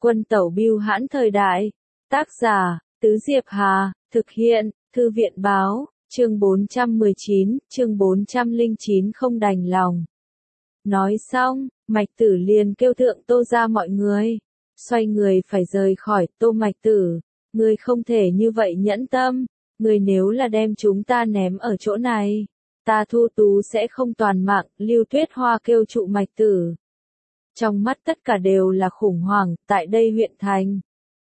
Quân tẩu bưu hãn thời đại. Tác giả, Tứ Diệp Hà, thực hiện, Thư viện báo, chương 419, chương 409 không đành lòng. Nói xong, Mạch Tử liền kêu Thượng Tô ra mọi người. Xoay người phải rời khỏi. Tô Mạch Tử, ngươi không thể như vậy nhẫn tâm. Ngươi nếu là đem chúng ta ném ở chỗ này, ta Thu Tú sẽ không toàn mạng. Lưu Tuyết Hoa kêu trụ Mạch Tử. Trong mắt tất cả đều là khủng hoảng. Tại đây huyện thành,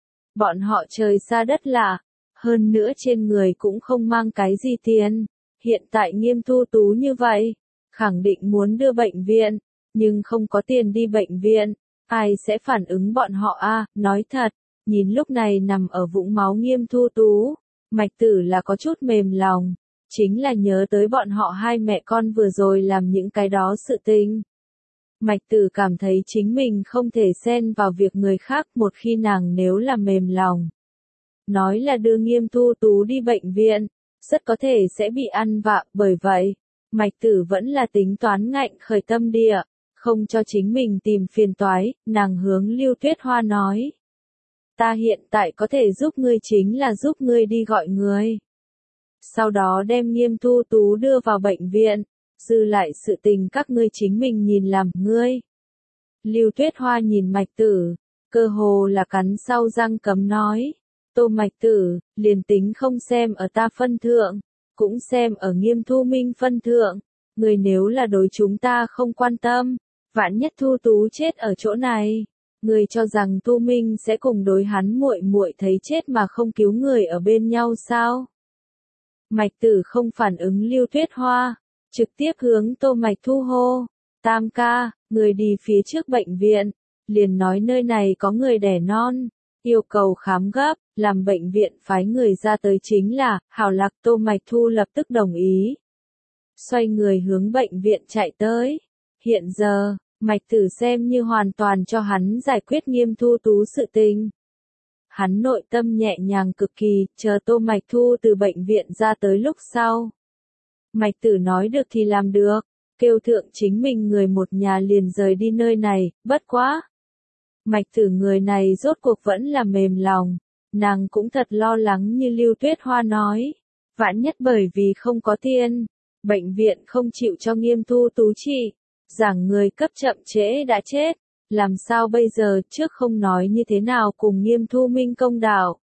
bọn họ trời xa đất lạ, hơn nữa trên người cũng không mang cái gì tiền. Hiện tại Nghiêm Thu Tú như vậy, khẳng định muốn đưa bệnh viện, nhưng không có tiền đi bệnh viện, ai sẽ phản ứng bọn họ a? Nói thật, nhìn lúc này nằm ở vũng máu Nghiêm Thu Tú, Mạch Tử là có chút mềm lòng, chính là nhớ tới bọn họ hai mẹ con vừa rồi làm những cái đó sự tình. Mạch Tử cảm thấy chính mình không thể xen vào việc người khác. Một khi nàng nếu là mềm lòng, nói là đưa Nghiêm Thu Tú đi bệnh viện, rất có thể sẽ bị ăn vạ. Bởi vậy, Mạch Tử vẫn là tính toán ngạnh khởi tâm địa, không cho chính mình tìm phiền toái. Nàng hướng Lưu Tuyết Hoa nói, ta hiện tại có thể giúp ngươi chính là giúp ngươi đi gọi người, sau đó đem Nghiêm Thu Tú đưa vào bệnh viện, dư lại sự tình các ngươi chính mình nhìn làm. Ngươi. Lưu Tuyết Hoa nhìn Mạch Tử, cơ hồ là cắn sau răng cấm nói, Tô Mạch Tử, liền tính không xem ở ta phân thượng, cũng xem ở Nghiêm Thu Minh phân thượng, người nếu là đối chúng ta không quan tâm, vạn nhất Thu Tú chết ở chỗ này, người cho rằng Thu Minh sẽ cùng đối hắn muội muội thấy chết mà không cứu người ở bên nhau sao? Mạch Tử không phản ứng Lưu Tuyết Hoa, trực tiếp hướng Tô Mạch Thu hô, Tam ca, người đi phía trước bệnh viện, liền nói nơi này có người đẻ non, yêu cầu khám gấp, làm bệnh viện phái người ra tới chính là. Hảo lạc. Tô Mạch Thu lập tức đồng ý, xoay người hướng bệnh viện chạy tới. Hiện giờ, Mạch Tử xem như hoàn toàn cho hắn giải quyết Nghiêm Thu Tú sự tình. Hắn nội tâm nhẹ nhàng cực kỳ. Chờ Tô Mạch Thu từ bệnh viện ra tới lúc sau, Mạch Tử nói được thì làm được, kêu thượng chính mình người một nhà liền rời đi nơi này. Bất quá, Mạch Tử người này rốt cuộc vẫn là mềm lòng, nàng cũng thật lo lắng như Lưu Tuyết Hoa nói, vạn nhất bởi vì không có tiền, bệnh viện không chịu cho Nghiêm Thu Tú trị, rằng người cấp chậm trễ đã chết, làm sao bây giờ? Trước không nói như thế nào cùng Nghiêm Thu Minh công đạo,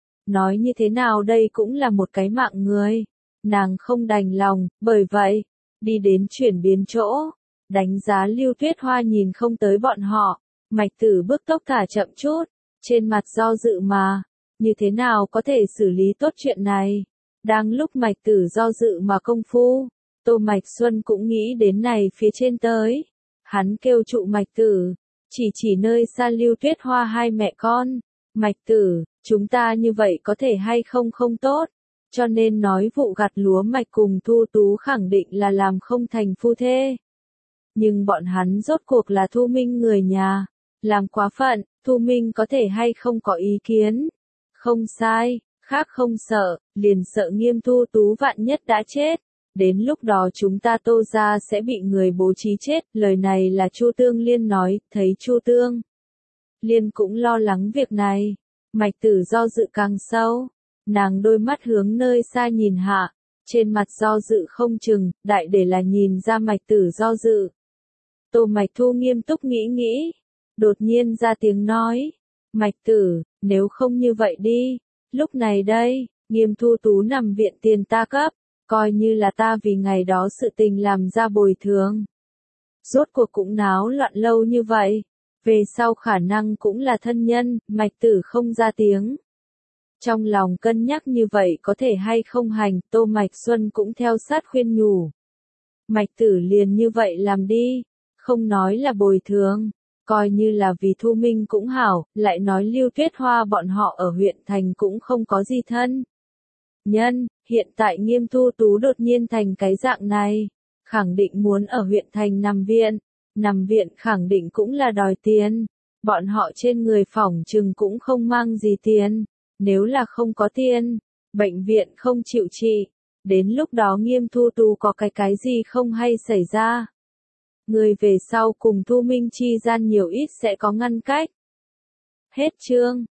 nói như thế nào đây cũng là một cái mạng người, nàng không đành lòng. Bởi vậy, đi đến chuyển biến chỗ, đánh giá Lưu Tuyết Hoa nhìn không tới bọn họ. Mạch Tử bước tốc thả chậm chút, trên mặt do dự mà, như thế nào có thể xử lý tốt chuyện này. Đang lúc Mạch Tử do dự mà công phu, Tô Mạch Xuân cũng nghĩ đến này phía trên tới. Hắn kêu trụ Mạch Tử, chỉ nơi xa Lưu Tuyết Hoa hai mẹ con. Mạch Tử, chúng ta như vậy có thể hay không không tốt, cho nên nói vụ gặt lúa mạch cùng Thu Tú khẳng định là làm không thành phu thê. Nhưng bọn hắn rốt cuộc là Thu Minh người nhà, làm quá phận, Thu Minh có thể hay không có ý kiến. Không sai, khác không sợ, liền sợ Nghiêm Thu Tú vạn nhất đã chết, đến lúc đó chúng ta Tô gia sẽ bị người bố trí chết. Lời này là Chu Tương Liên nói. Thấy Chu Tương Liên cũng lo lắng việc này, Mạch Tử do dự càng sâu, nàng đôi mắt hướng nơi xa nhìn hạ, trên mặt do dự không chừng. Đại để là nhìn ra Mạch Tử do dự. Tô Mạch Thu nghiêm túc nghĩ nghĩ, đột nhiên ra tiếng nói, Mạch Tử, nếu không như vậy đi, lúc này đây, Nghiêm Thu Tú nằm viện tiền ta cấp, coi như là ta vì ngày đó sự tình làm ra bồi thường. Rốt cuộc cũng náo loạn lâu như vậy, về sau khả năng cũng là thân nhân. Mạch Tử không ra tiếng, trong lòng cân nhắc như vậy có thể hay không hành. Tô Mạch Xuân cũng theo sát khuyên nhủ, Mạch Tử liền như vậy làm đi, không nói là bồi thường, coi như là vì Thu Minh cũng hảo. Lại nói Lưu Tuyết Hoa bọn họ ở huyện thành cũng không có gì thân nhân, hiện tại Nghiêm Thu Tú đột nhiên thành cái dạng này, khẳng định muốn ở huyện thành nằm viện khẳng định cũng là đòi tiền, bọn họ trên người phỏng chừng cũng không mang gì tiền, nếu là không có tiền, bệnh viện không chịu trị, đến lúc đó Nghiêm Thu Tú có cái gì không hay xảy ra. Người về sau cùng Thu Minh chi gian nhiều ít sẽ có ngăn cách. Hết chương.